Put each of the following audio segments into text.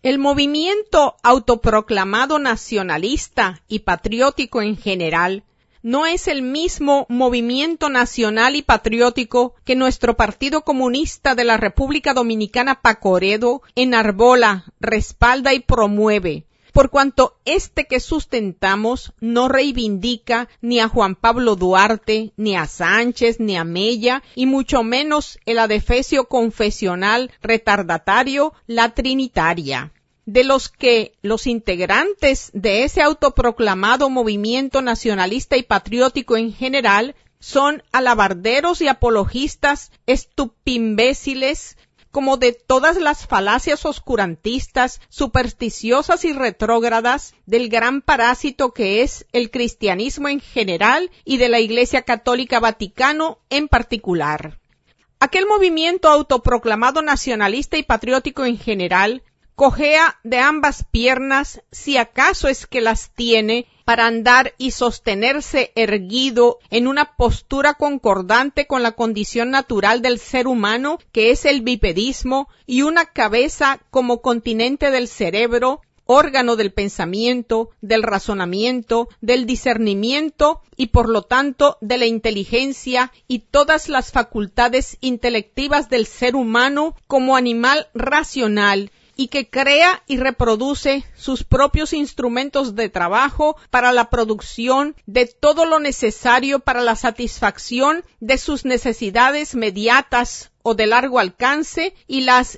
El movimiento autoproclamado nacionalista y patriótico en general no es el mismo movimiento nacional y patriótico que nuestro Partido Comunista de la República Dominicana Pacoredo enarbola, respalda y promueve, por cuanto este que sustentamos no reivindica ni a Juan Pablo Duarte, ni a Sánchez, ni a Mella, y mucho menos el adefesio confesional retardatario, la Trinitaria. De los que los integrantes de ese autoproclamado movimiento nacionalista y patriótico en general son alabarderos y apologistas estupimbéciles, como de todas las falacias oscurantistas, supersticiosas y retrógradas del gran parásito que es el cristianismo en general y de la Iglesia Católica Vaticano en particular. Aquel movimiento autoproclamado nacionalista y patriótico en general cojea de ambas piernas, si acaso es que las tiene, para andar y sostenerse erguido en una postura concordante con la condición natural del ser humano, que es el bipedismo, y una cabeza como continente del cerebro, órgano del pensamiento, del razonamiento, del discernimiento y por lo tanto de la inteligencia y todas las facultades intelectivas del ser humano como animal racional, y que crea y reproduce sus propios instrumentos de trabajo para la producción de todo lo necesario para la satisfacción de sus necesidades mediatas o de largo alcance y las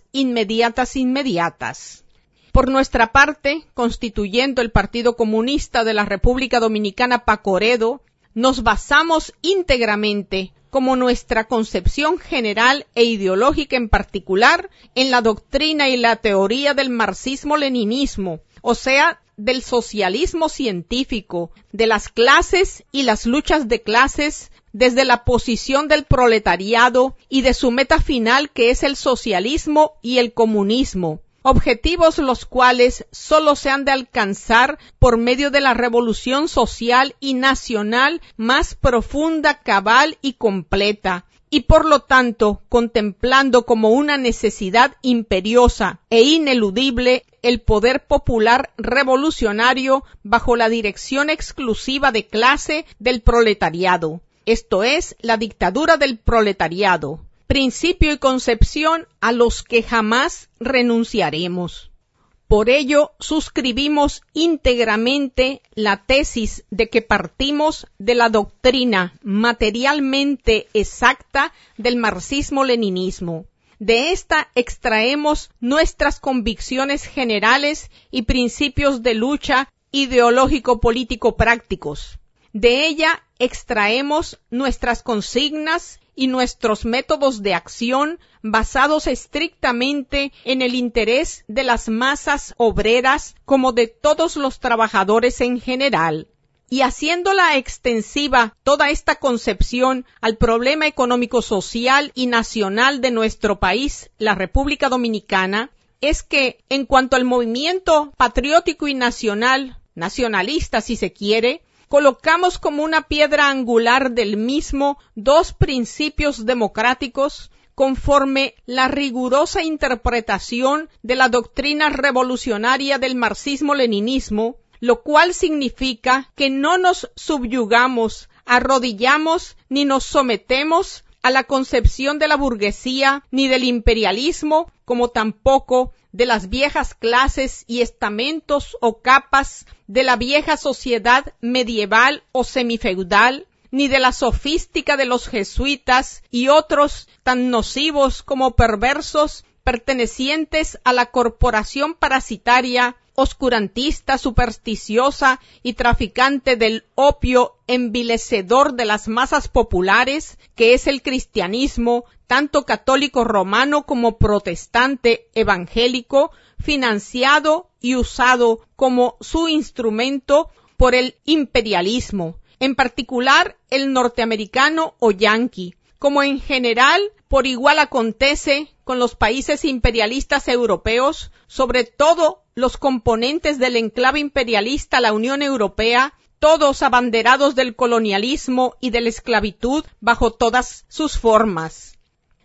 inmediatas. Por nuestra parte, constituyendo el Partido Comunista de la República Dominicana Pacoredo, nos basamos íntegramente como nuestra concepción general e ideológica en particular, en la doctrina y la teoría del marxismo-leninismo, o sea, del socialismo científico, de las clases y las luchas de clases, desde la posición del proletariado y de su meta final que es el socialismo y el comunismo. Objetivos los cuales solo se han de alcanzar por medio de la revolución social y nacional más profunda, cabal y completa, y por lo tanto contemplando como una necesidad imperiosa e ineludible el poder popular revolucionario bajo la dirección exclusiva de clase del proletariado, esto es, la dictadura del proletariado, principio y concepción a los que jamás renunciaremos. Por ello, suscribimos íntegramente la tesis de que partimos de la doctrina materialmente exacta del marxismo-leninismo. De esta extraemos nuestras convicciones generales y principios de lucha ideológico-político-prácticos. De ella extraemos nuestras consignas y nuestros métodos de acción basados estrictamente en el interés de las masas obreras como de todos los trabajadores en general. Y haciéndola extensiva toda esta concepción al problema económico-social y nacional de nuestro país, la República Dominicana, es que en cuanto al movimiento patriótico y nacionalista si se quiere, colocamos como una piedra angular del mismo dos principios democráticos conforme la rigurosa interpretación de la doctrina revolucionaria del marxismo-leninismo, lo cual significa que no nos subyugamos, arrodillamos ni nos sometemos a la concepción de la burguesía ni del imperialismo, como tampoco de las viejas clases y estamentos o capas de la vieja sociedad medieval o semifeudal, ni de la sofística de los jesuitas y otros tan nocivos como perversos pertenecientes a la corporación parasitaria, oscurantista, supersticiosa y traficante del opio envilecedor de las masas populares, que es el cristianismo, tanto católico romano como protestante evangélico, financiado y usado como su instrumento por el imperialismo, en particular el norteamericano o yanqui, como en general por igual acontece con los países imperialistas europeos, sobre todo los componentes del enclave imperialista, la Unión Europea, todos abanderados del colonialismo y de la esclavitud bajo todas sus formas.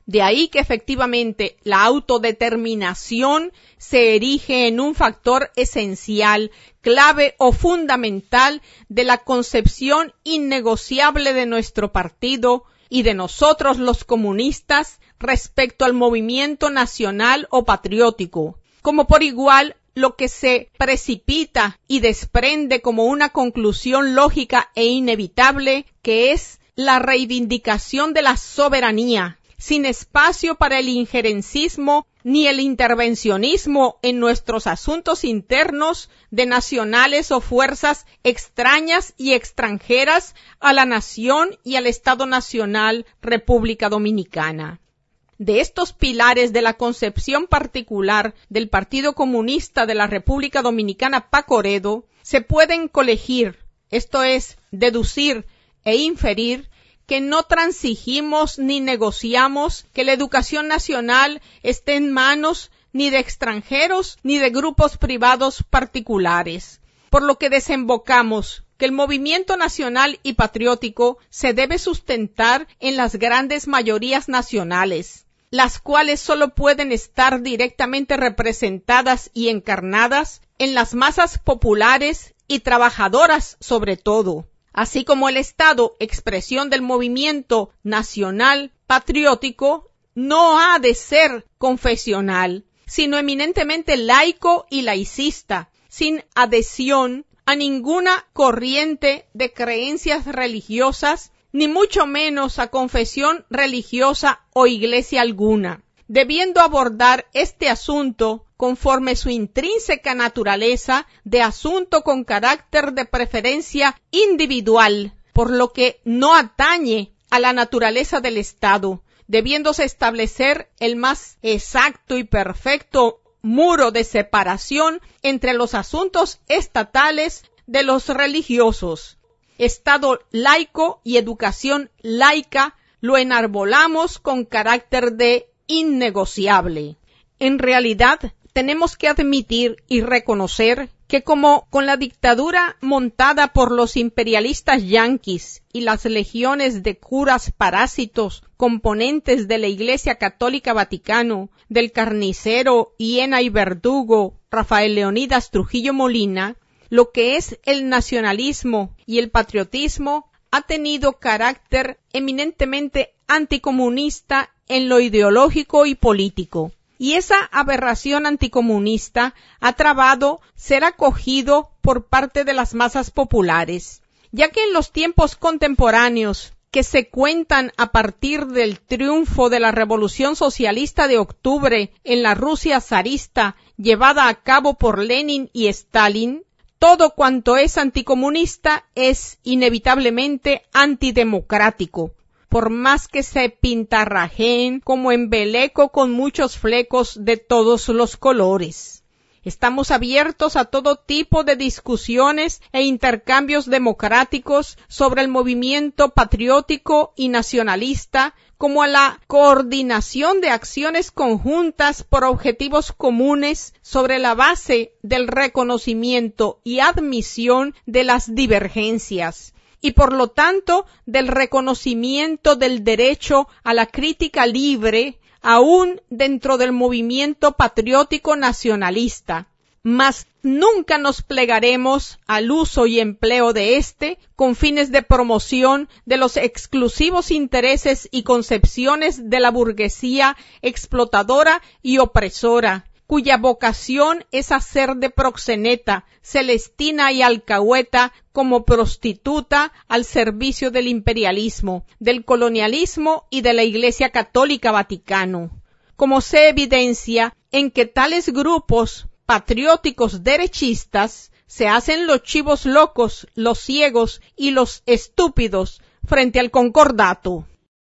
De ahí que efectivamente la autodeterminación se erige en un factor esencial, clave o fundamental de la concepción innegociable de nuestro partido y de nosotros los comunistas respecto al movimiento nacional o patriótico, como por igual lo que se precipita y desprende como una conclusión lógica e inevitable, que es la reivindicación de la soberanía, sin espacio para el injerencismo ni el intervencionismo en nuestros asuntos internos de nacionales o fuerzas extrañas y extranjeras a la nación y al Estado Nacional República Dominicana. De estos pilares de la concepción particular del Partido Comunista de la República Dominicana Pacoredo se pueden colegir, esto es, deducir e inferir, que no transigimos ni negociamos que la educación nacional esté en manos ni de extranjeros ni de grupos privados particulares, por lo que desembocamos que el movimiento nacional y patriótico se debe sustentar en las grandes mayorías nacionales, las cuales solo pueden estar directamente representadas y encarnadas en las masas populares y trabajadoras sobre todo, así como el Estado, expresión del movimiento nacional patriótico, no ha de ser confesional, sino eminentemente laico y laicista, sin adhesión a ninguna corriente de creencias religiosas, ni mucho menos a confesión religiosa o iglesia alguna, debiendo abordar este asunto conforme su intrínseca naturaleza de asunto con carácter de preferencia individual, por lo que no atañe a la naturaleza del Estado, debiéndose establecer el más exacto y perfecto muro de separación entre los asuntos estatales de los religiosos. Estado laico y educación laica lo enarbolamos con carácter de innegociable. En realidad, tenemos que admitir y reconocer que como con la dictadura montada por los imperialistas yanquis y las legiones de curas parásitos componentes de la Iglesia Católica Vaticano, del carnicero Hiena y Verdugo Rafael Leonidas Trujillo Molina, lo que es el nacionalismo y el patriotismo ha tenido carácter eminentemente anticomunista en lo ideológico y político. Y esa aberración anticomunista ha trabado ser acogido por parte de las masas populares, ya que en los tiempos contemporáneos, que se cuentan a partir del triunfo de la Revolución Socialista de Octubre en la Rusia zarista llevada a cabo por Lenin y Stalin, todo cuanto es anticomunista es inevitablemente antidemocrático, por más que se pintarrajeen como embeleco con muchos flecos de todos los colores. Estamos abiertos a todo tipo de discusiones e intercambios democráticos sobre el movimiento patriótico y nacionalista, como a la coordinación de acciones conjuntas por objetivos comunes sobre la base del reconocimiento y admisión de las divergencias, y por lo tanto del reconocimiento del derecho a la crítica libre, aún dentro del movimiento patriótico nacionalista. Mas nunca nos plegaremos al uso y empleo de éste con fines de promoción de los exclusivos intereses y concepciones de la burguesía explotadora y opresora, cuya vocación es hacer de proxeneta, celestina y alcahueta como prostituta al servicio del imperialismo, del colonialismo y de la Iglesia Católica Vaticano. Como se evidencia en que tales grupos patrióticos derechistas se hacen los chivos locos, los ciegos y los estúpidos frente al concordato.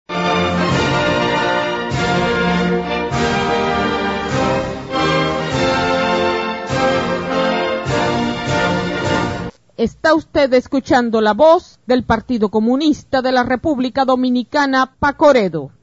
Está usted escuchando la voz del Partido Comunista de la República Dominicana, Pacoredo.